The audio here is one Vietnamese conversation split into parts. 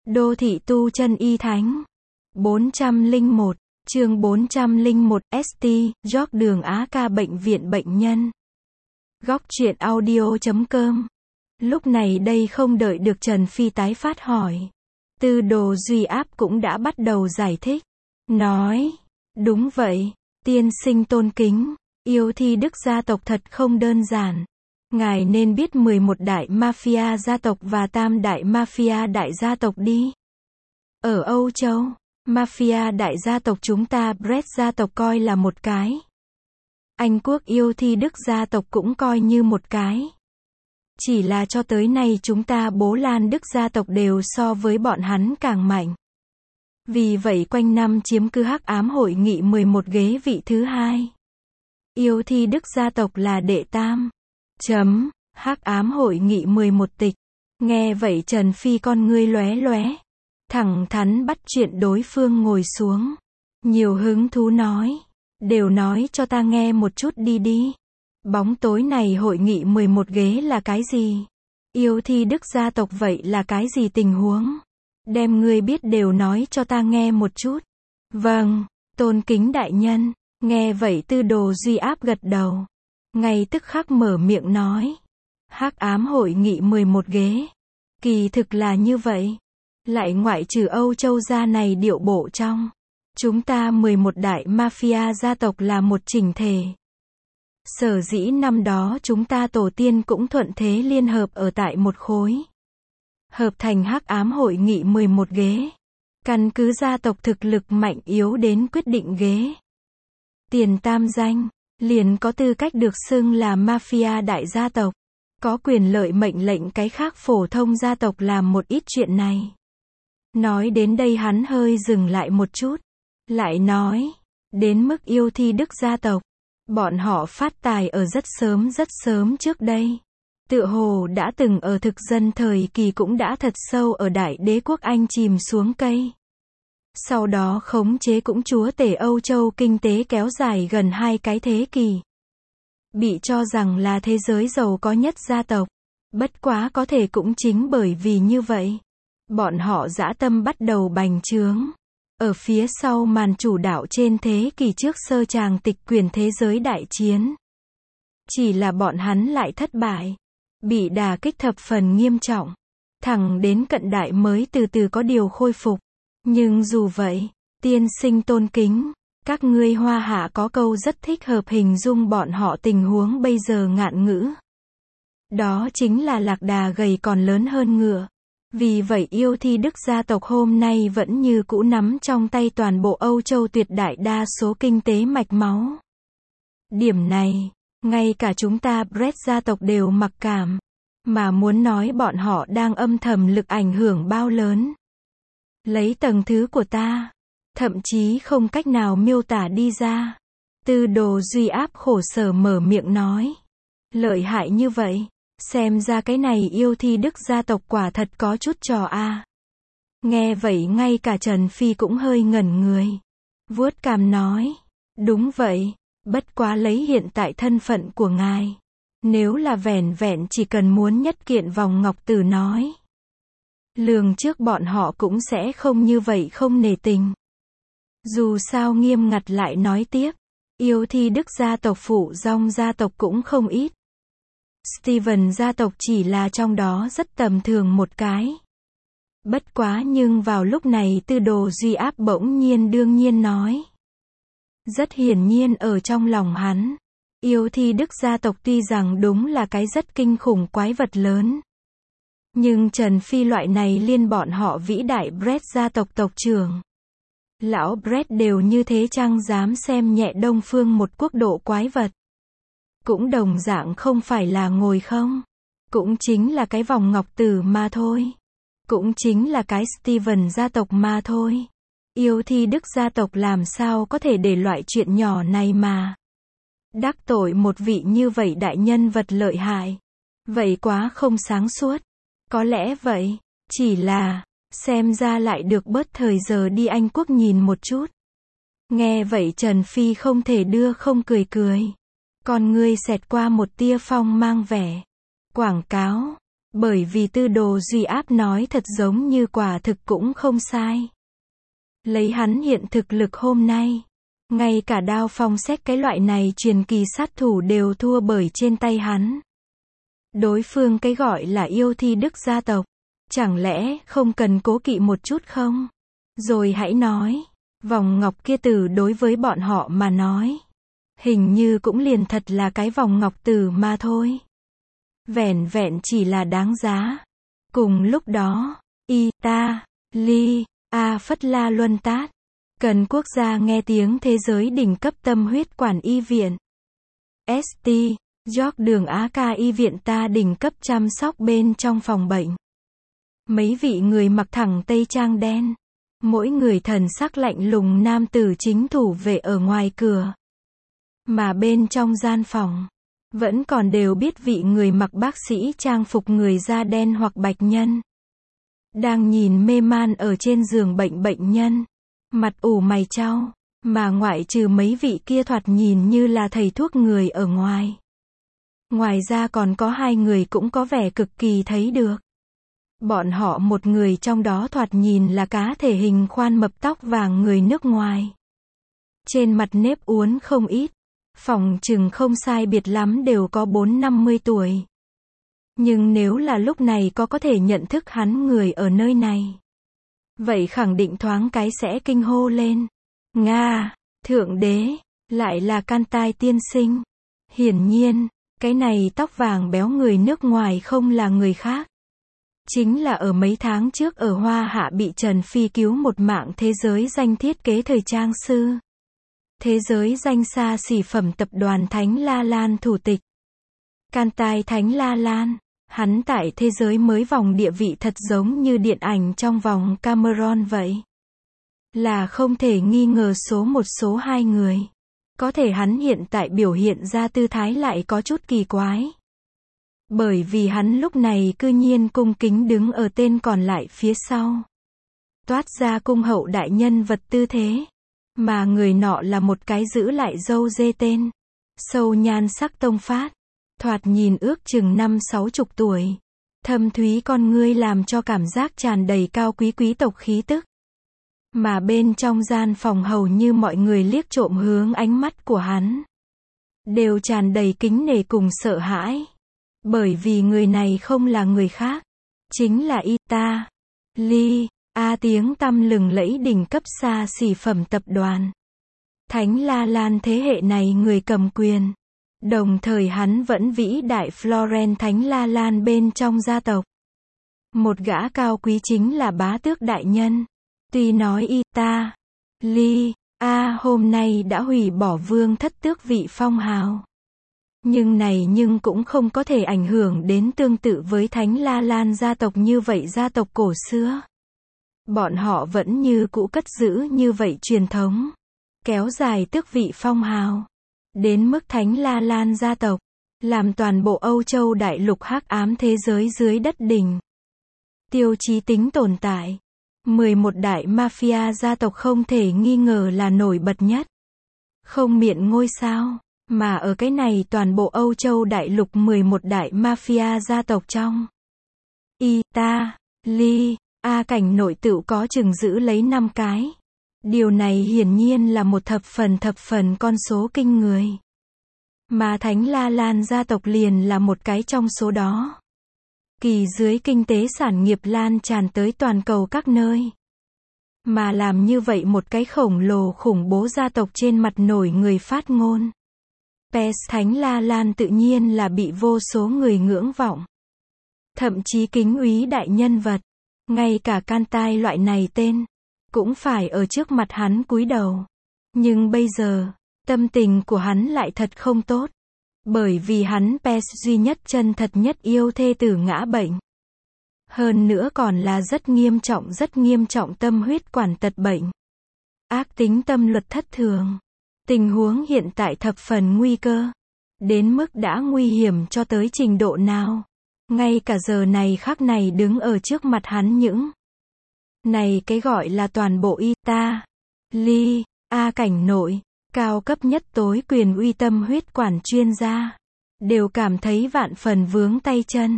Đô thị tu chân y thánh. 401, chương 401, ST, George đường Á Ca bệnh viện bệnh nhân. Góc truyện audio.com. Lúc này đây không đợi được Trần Phi tái phát hỏi. Tư Đồ Duy Áp cũng đã bắt đầu giải thích. Nói, đúng vậy, tiên sinh tôn kính, yêu thi đức gia tộc thật không đơn giản. Ngài nên biết 11 đại mafia gia tộc và tam đại mafia đại gia tộc đi. Ở Âu Châu, mafia đại gia tộc chúng ta Brett gia tộc coi là một cái. Anh quốc yêu thi đức gia tộc cũng coi như một cái. Chỉ là cho tới nay chúng ta Bố Lan Đức gia tộc đều so với bọn hắn càng mạnh. Vì vậy quanh năm chiếm cứ Hắc Ám hội nghị 11 ghế vị thứ hai. Yêu thi đức gia tộc là đệ tam. Hắc Ám hội nghị 11 tịch. Nghe vậy Trần Phi con ngươi lóe lóe. Thẳng thắn bắt chuyện đối phương ngồi xuống. Nhiều hứng thú nói. Đều nói cho ta nghe một chút đi. Bóng tối này hội nghị 11 ghế là cái gì? Yêu thi đức gia tộc vậy là cái gì tình huống? Đem ngươi biết đều nói cho ta nghe một chút. Vâng, tôn kính đại nhân. Nghe vậy Tư Đồ Duy Áp gật đầu. Ngay tức khắc mở miệng nói. Hắc Ám hội nghị 11 ghế. Kỳ thực là như vậy. Lại ngoại trừ Âu Châu gia này điệu bộ trong. Chúng ta 11 đại mafia gia tộc là một chỉnh thể. Sở dĩ năm đó chúng ta tổ tiên cũng thuận thế liên hợp ở tại một khối. Hợp thành Hắc Ám hội nghị 11 ghế. Căn cứ gia tộc thực lực mạnh yếu đến quyết định ghế. Tiền tam danh, liền có tư cách được xưng là mafia đại gia tộc. Có quyền lợi mệnh lệnh cái khác phổ thông gia tộc làm một ít chuyện này. Nói đến đây hắn hơi dừng lại một chút. Lại nói, đến mức yêu thi đức gia tộc. Bọn họ phát tài ở rất sớm trước đây. Tựa hồ đã từng ở thực dân thời kỳ cũng đã thật sâu ở Đại Đế quốc Anh chìm xuống cây. Sau đó khống chế cũng chúa tể Âu Châu kinh tế kéo dài gần 2 cái thế kỷ. Bị cho rằng là thế giới giàu có nhất gia tộc. Bất quá có thể cũng chính bởi vì như vậy. Bọn họ dã tâm bắt đầu bành trướng. Ở phía sau màn chủ đạo trên thế kỷ trước sơ tràng tịch quyền thế giới đại chiến. Chỉ là bọn hắn lại thất bại. Bị đả kích thập phần nghiêm trọng. Thẳng đến cận đại mới từ từ có điều khôi phục. Nhưng dù vậy, tiên sinh tôn kính, các ngươi Hoa Hạ có câu rất thích hợp hình dung bọn họ tình huống bây giờ ngạn ngữ. Đó chính là lạc đà gầy còn lớn hơn ngựa. Vì vậy yêu thi đức gia tộc hôm nay vẫn như cũ nắm trong tay toàn bộ Âu Châu tuyệt đại đa số kinh tế mạch máu. Điểm này, ngay cả chúng ta Brett gia tộc đều mặc cảm. Mà muốn nói bọn họ đang âm thầm lực ảnh hưởng bao lớn. Lấy tầng thứ của ta, thậm chí không cách nào miêu tả đi ra. Tư Đồ Duy Áp khổ sở mở miệng nói. Lợi hại như vậy, xem ra cái này yêu thi đức gia tộc quả thật có chút trò a. Nghe vậy ngay cả Trần Phi cũng hơi ngẩn người. Vuốt cằm nói. Đúng vậy, bất quá lấy hiện tại thân phận của ngài. Nếu là vẻn vẹn chỉ cần muốn nhất kiện vòng ngọc tử nói. Lường trước bọn họ cũng sẽ không như vậy không nể tình. Dù sao nghiêm ngặt lại nói tiếp. Yêu thi đức gia tộc phụ dòng gia tộc cũng không ít. Steven gia tộc chỉ là trong đó rất tầm thường một cái. Bất quá nhưng vào lúc này Tư Đồ Duy Áp bỗng nhiên đương nhiên nói. Rất hiển nhiên ở trong lòng hắn. Yêu thi đức gia tộc tuy rằng đúng là cái rất kinh khủng quái vật lớn. Nhưng Trần Phi loại này liên bọn họ vĩ đại Brett gia tộc tộc trưởng. Lão Brett đều như thế chăng dám xem nhẹ Đông Phương một quốc độ quái vật. Cũng đồng dạng không phải là ngồi không. Cũng chính là cái vòng ngọc tử mà thôi. Cũng chính là cái Steven gia tộc mà thôi. Yêu thi đức gia tộc làm sao có thể để loại chuyện nhỏ này mà. Đắc tội một vị như vậy đại nhân vật lợi hại. Vậy quá không sáng suốt. Có lẽ vậy, chỉ là, xem ra lại được bớt thời giờ đi Anh quốc nhìn một chút. Nghe vậy Trần Phi không thể đưa không cười. Con ngươi xẹt qua một tia phong mang vẻ. Quảng cáo. Bởi vì Tư Đồ Duy Áp nói thật giống như quả thực cũng không sai. Lấy hắn hiện thực lực hôm nay, ngay cả Đao Phong Sách cái loại này truyền kỳ sát thủ đều thua bởi trên tay hắn. Đối phương cái gọi là yêu thi đức gia tộc, chẳng lẽ không cần cố kỵ một chút không? Rồi hãy nói, vòng ngọc kia tử đối với bọn họ mà nói, hình như cũng liền thật là cái vòng ngọc tử mà thôi. Vẻn vẹn chỉ là đáng giá. Cùng lúc đó, Italy, Phất La Luân Tát, cần quốc gia nghe tiếng thế giới đỉnh cấp tâm huyết quản y viện. St. George đường Á Ca y viện ta đỉnh cấp chăm sóc bên trong phòng bệnh. Mấy vị người mặc thẳng tây trang đen, mỗi người thần sắc lạnh lùng nam tử chính thủ vệ ở ngoài cửa. Mà bên trong gian phòng, vẫn còn đều biết vị người mặc bác sĩ trang phục người da đen hoặc bạch nhân. Đang nhìn mê man ở trên giường bệnh nhân, mặt ủ mày chau, mà ngoại trừ mấy vị kia thoạt nhìn như là thầy thuốc người ở ngoài. Ngoài ra còn có hai người cũng có vẻ cực kỳ thấy được. Bọn họ một người trong đó thoạt nhìn là cá thể hình khoan mập tóc vàng người nước ngoài. Trên mặt nếp uốn không ít, phỏng chừng không sai biệt lắm đều có 4-50 tuổi. Nhưng nếu là lúc này có thể nhận thức hắn người ở nơi này, vậy khẳng định thoáng cái sẽ kinh hô lên. Nga, thượng đế, lại là Cantai tiên sinh. Hiển nhiên, cái này tóc vàng béo người nước ngoài không là người khác. Chính là ở mấy tháng trước ở Hoa Hạ bị Trần Phi cứu một mạng thế giới danh thiết kế thời trang sư. Thế giới danh xa xỉ phẩm tập đoàn Thánh La Lan thủ tịch. Cantai Thánh La Lan, hắn tại thế giới mới vòng địa vị thật giống như điện ảnh trong vòng Cameron vậy. Là không thể nghi ngờ số một số hai người. Có thể hắn hiện tại biểu hiện ra tư thái lại có chút kỳ quái. Bởi vì hắn lúc này cư nhiên cung kính đứng ở tên còn lại phía sau. Toát ra cung hậu đại nhân vật tư thế. Mà người nọ là một cái giữ lại râu dê tên. Sâu nhan sắc tông phát. Thoạt nhìn ước chừng 50-60 tuổi. Thâm thúy con ngươi làm cho cảm giác tràn đầy cao quý quý tộc khí tức. Mà bên trong gian phòng hầu như mọi người liếc trộm hướng ánh mắt của hắn. Đều tràn đầy kính nể cùng sợ hãi. Bởi vì người này không là người khác. Chính là Italy, tiếng tăm lừng lẫy đỉnh cấp xa xỉ phẩm tập đoàn. Thánh La Lan thế hệ này người cầm quyền. Đồng thời hắn vẫn vĩ đại Florence Thánh La Lan bên trong gia tộc. Một gã cao quý chính là bá tước đại nhân. Tuy nói Italy, hôm nay đã hủy bỏ vương thất tước vị phong hào. Nhưng cũng không có thể ảnh hưởng đến tương tự với Thánh La Lan gia tộc như vậy gia tộc cổ xưa. Bọn họ vẫn như cũ cất giữ như vậy truyền thống. Kéo dài tước vị phong hào. Đến mức Thánh La Lan gia tộc, làm toàn bộ Âu Châu đại lục hắc ám thế giới dưới đất đỉnh. Tiêu chí tính tồn tại. 11 đại mafia gia tộc không thể nghi ngờ là nổi bật nhất. Không miệng ngôi sao, mà ở cái này toàn bộ Âu Châu đại lục 11 đại mafia gia tộc trong. Italy, cảnh nội tựu có chừng giữ lấy 5 cái. Điều này hiển nhiên là một thập phần con số kinh người. Mà Thánh La Lan gia tộc liền là một cái trong số đó. Kỳ dưới kinh tế sản nghiệp lan tràn tới toàn cầu các nơi. Mà làm như vậy một cái khổng lồ khủng bố gia tộc trên mặt nổi người phát ngôn. PES Thánh La Lan tự nhiên là bị vô số người ngưỡng vọng. Thậm chí kính úy đại nhân vật. Ngay cả Cantai loại này tên. Cũng phải ở trước mặt hắn cúi đầu. Nhưng bây giờ, tâm tình của hắn lại thật không tốt. Bởi vì hắn PES duy nhất chân thật nhất yêu thê tử ngã bệnh. Hơn nữa còn là rất nghiêm trọng tâm huyết quản tật bệnh. Ác tính tâm luật thất thường. Tình huống hiện tại thập phần nguy cơ. Đến mức đã nguy hiểm cho tới trình độ nào. Ngay cả giờ này khắc này đứng ở trước mặt hắn những. Này cái gọi là toàn bộ Italy, cảnh nội, cao cấp nhất tối quyền uy tâm huyết quản chuyên gia. Đều cảm thấy vạn phần vướng tay chân.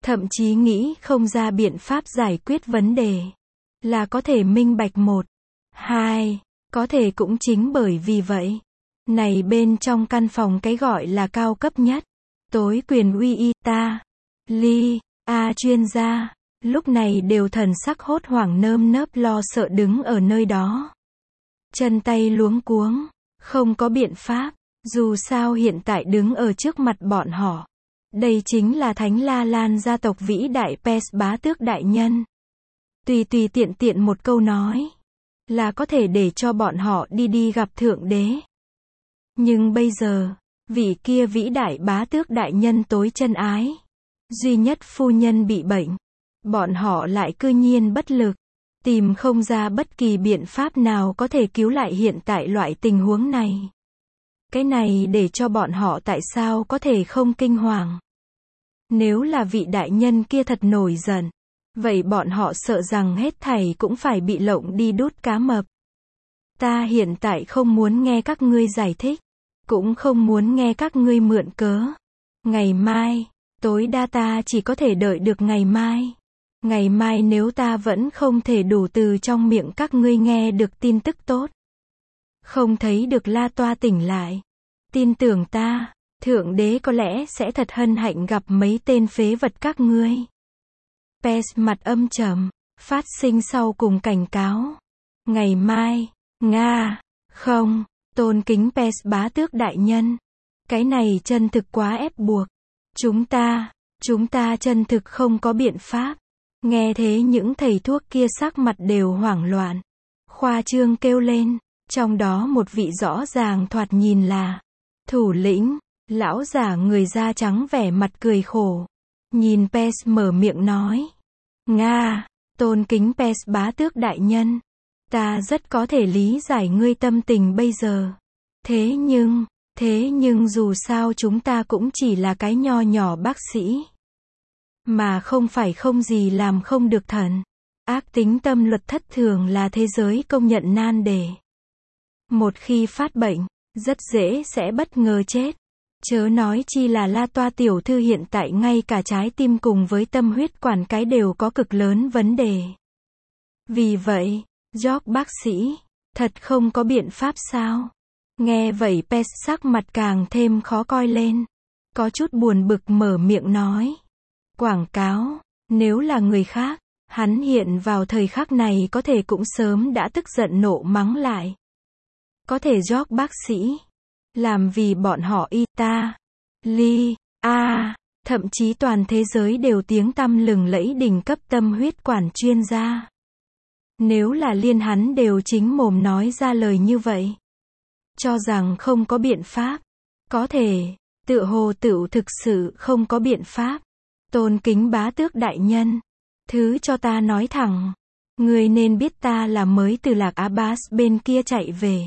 thậm chí nghĩ không ra biện pháp giải quyết vấn đề, là có thể minh bạch một. Hai, có thể cũng chính bởi vì vậy, này bên trong căn phòng cái gọi là cao cấp nhất, tối quyền uy y ta, ly, chuyên gia, lúc này đều thần sắc hốt hoảng nơm nớp lo sợ đứng ở nơi đó. Chân tay luống cuống, không có biện pháp, dù sao hiện tại đứng ở trước mặt bọn họ. Đây chính là Thánh La Lan gia tộc vĩ đại Pes bá tước đại nhân. Tùy tiện tiện một câu nói, là có thể để cho bọn họ đi gặp Thượng Đế. Nhưng bây giờ, vị kia vĩ đại bá tước đại nhân tối chân ái, duy nhất phu nhân bị bệnh, bọn họ lại cư nhiên bất lực, tìm không ra bất kỳ biện pháp nào có thể cứu lại hiện tại loại tình huống này. Cái này để cho bọn họ tại sao có thể không kinh hoàng. Nếu là vị đại nhân kia thật nổi giận, vậy bọn họ sợ rằng hết thảy cũng phải bị lộng đi đút cá mập. Ta hiện tại không muốn nghe các ngươi giải thích, cũng không muốn nghe các ngươi mượn cớ. Ngày mai, tối đa ta chỉ có thể đợi được ngày mai. Ngày mai nếu ta vẫn không thể đủ từ trong miệng các ngươi nghe được tin tức tốt, không thấy được La Toa tỉnh lại, tin tưởng ta, Thượng Đế có lẽ sẽ thật hân hạnh gặp mấy tên phế vật các ngươi. Pes mặt âm trầm, phát sinh sau cùng cảnh cáo. Ngày mai, Nga, không, tôn kính Pes bá tước đại nhân. Cái này chân thực quá ép buộc. Chúng ta chân thực không có biện pháp. Nghe thế những thầy thuốc kia sắc mặt đều hoảng loạn. Khoa trương kêu lên, trong đó một vị rõ ràng thoạt nhìn là thủ lĩnh, lão giả người da trắng vẻ mặt cười khổ. Nhìn Pes mở miệng nói. Nga, tôn kính Pes bá tước đại nhân. Ta rất có thể lý giải ngươi tâm tình bây giờ. Thế nhưng dù sao chúng ta cũng chỉ là cái nho nhỏ bác sĩ. Mà không phải không gì làm không được thần. Ác tính tâm luật thất thường là thế giới công nhận nan đề. Một khi phát bệnh, rất dễ sẽ bất ngờ chết. Chớ nói chi là La Toa tiểu thư hiện tại ngay cả trái tim cùng với tâm huyết quản cái đều có cực lớn vấn đề. Vì vậy, George bác sĩ, thật không có biện pháp sao? Nghe vậy Pes sắc mặt càng thêm khó coi lên. Có chút buồn bực mở miệng nói. Quảng cáo, nếu là người khác, hắn hiện vào thời khắc này có thể cũng sớm đã tức giận nộ mắng lại. Có thể George bác sĩ, làm vì bọn họ y ta, ly, thậm chí toàn thế giới đều tiếng tăm lừng lẫy đỉnh cấp tâm huyết quản chuyên gia. Nếu là liên hắn đều chính mồm nói ra lời như vậy, cho rằng không có biện pháp, có thể, tựa hồ tựu thực sự không có biện pháp. Tôn kính bá tước đại nhân, thứ cho ta nói thẳng, ngươi nên biết ta là mới từ Lạc Abbas bên kia chạy về.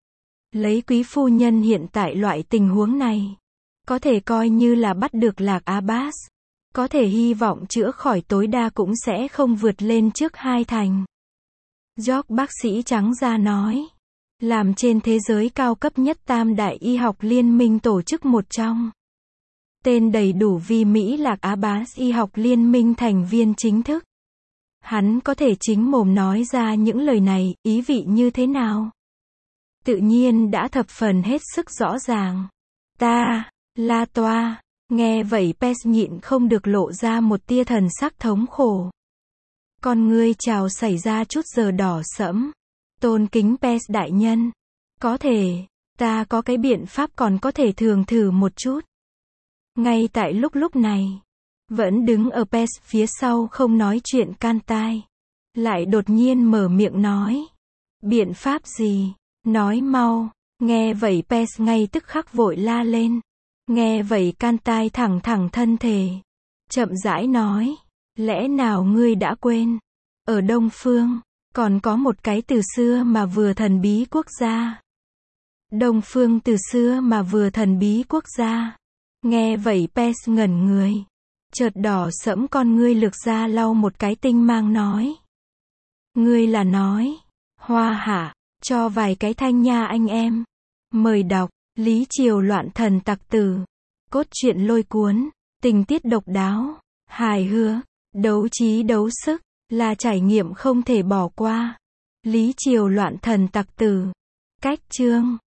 Lấy quý phu nhân hiện tại loại tình huống này, có thể coi như là bắt được Lạc Abbas, có thể hy vọng chữa khỏi tối đa cũng sẽ không vượt lên trước 2 thành. George bác sĩ trắng ra nói, làm trên thế giới cao cấp nhất tam đại y học liên minh tổ chức một trong. Tên đầy đủ vì Mỹ Lạc Abbas y học liên minh thành viên chính thức. Hắn có thể chính mồm nói ra những lời này, ý vị như thế nào? Tự nhiên đã thập phần hết sức rõ ràng. Ta, La Toa, nghe vậy Pes nhịn không được lộ ra một tia thần sắc thống khổ. Con ngươi trào xảy ra chút giờ đỏ sẫm. Tôn kính Pes đại nhân. Có thể, ta có cái biện pháp còn có thể thường thử một chút. Ngay tại lúc này, vẫn đứng ở Pes phía sau không nói chuyện Cantai, lại đột nhiên mở miệng nói. Biện pháp gì? Nói mau. Nghe vậy Pes ngay tức khắc vội la lên. Nghe vậy Cantai thẳng thân thể, chậm rãi nói. Lẽ nào ngươi đã quên? Ở Đông Phương, còn có một cái từ xưa mà vừa thần bí quốc gia. Đông Phương từ xưa mà vừa thần bí quốc gia. Nghe vậy Pes ngẩn người. Chợt đỏ sẫm con ngươi lược ra lau một cái tinh mang nói. Ngươi là nói, Hoa Hạ, cho vài cái thanh nha anh em. Mời đọc, Lý Triều loạn thần tặc tử. Cốt truyện lôi cuốn, tình tiết độc đáo. hài hước, đấu trí đấu sức, là trải nghiệm không thể bỏ qua. Lý Triều loạn thần tặc tử. Cách chương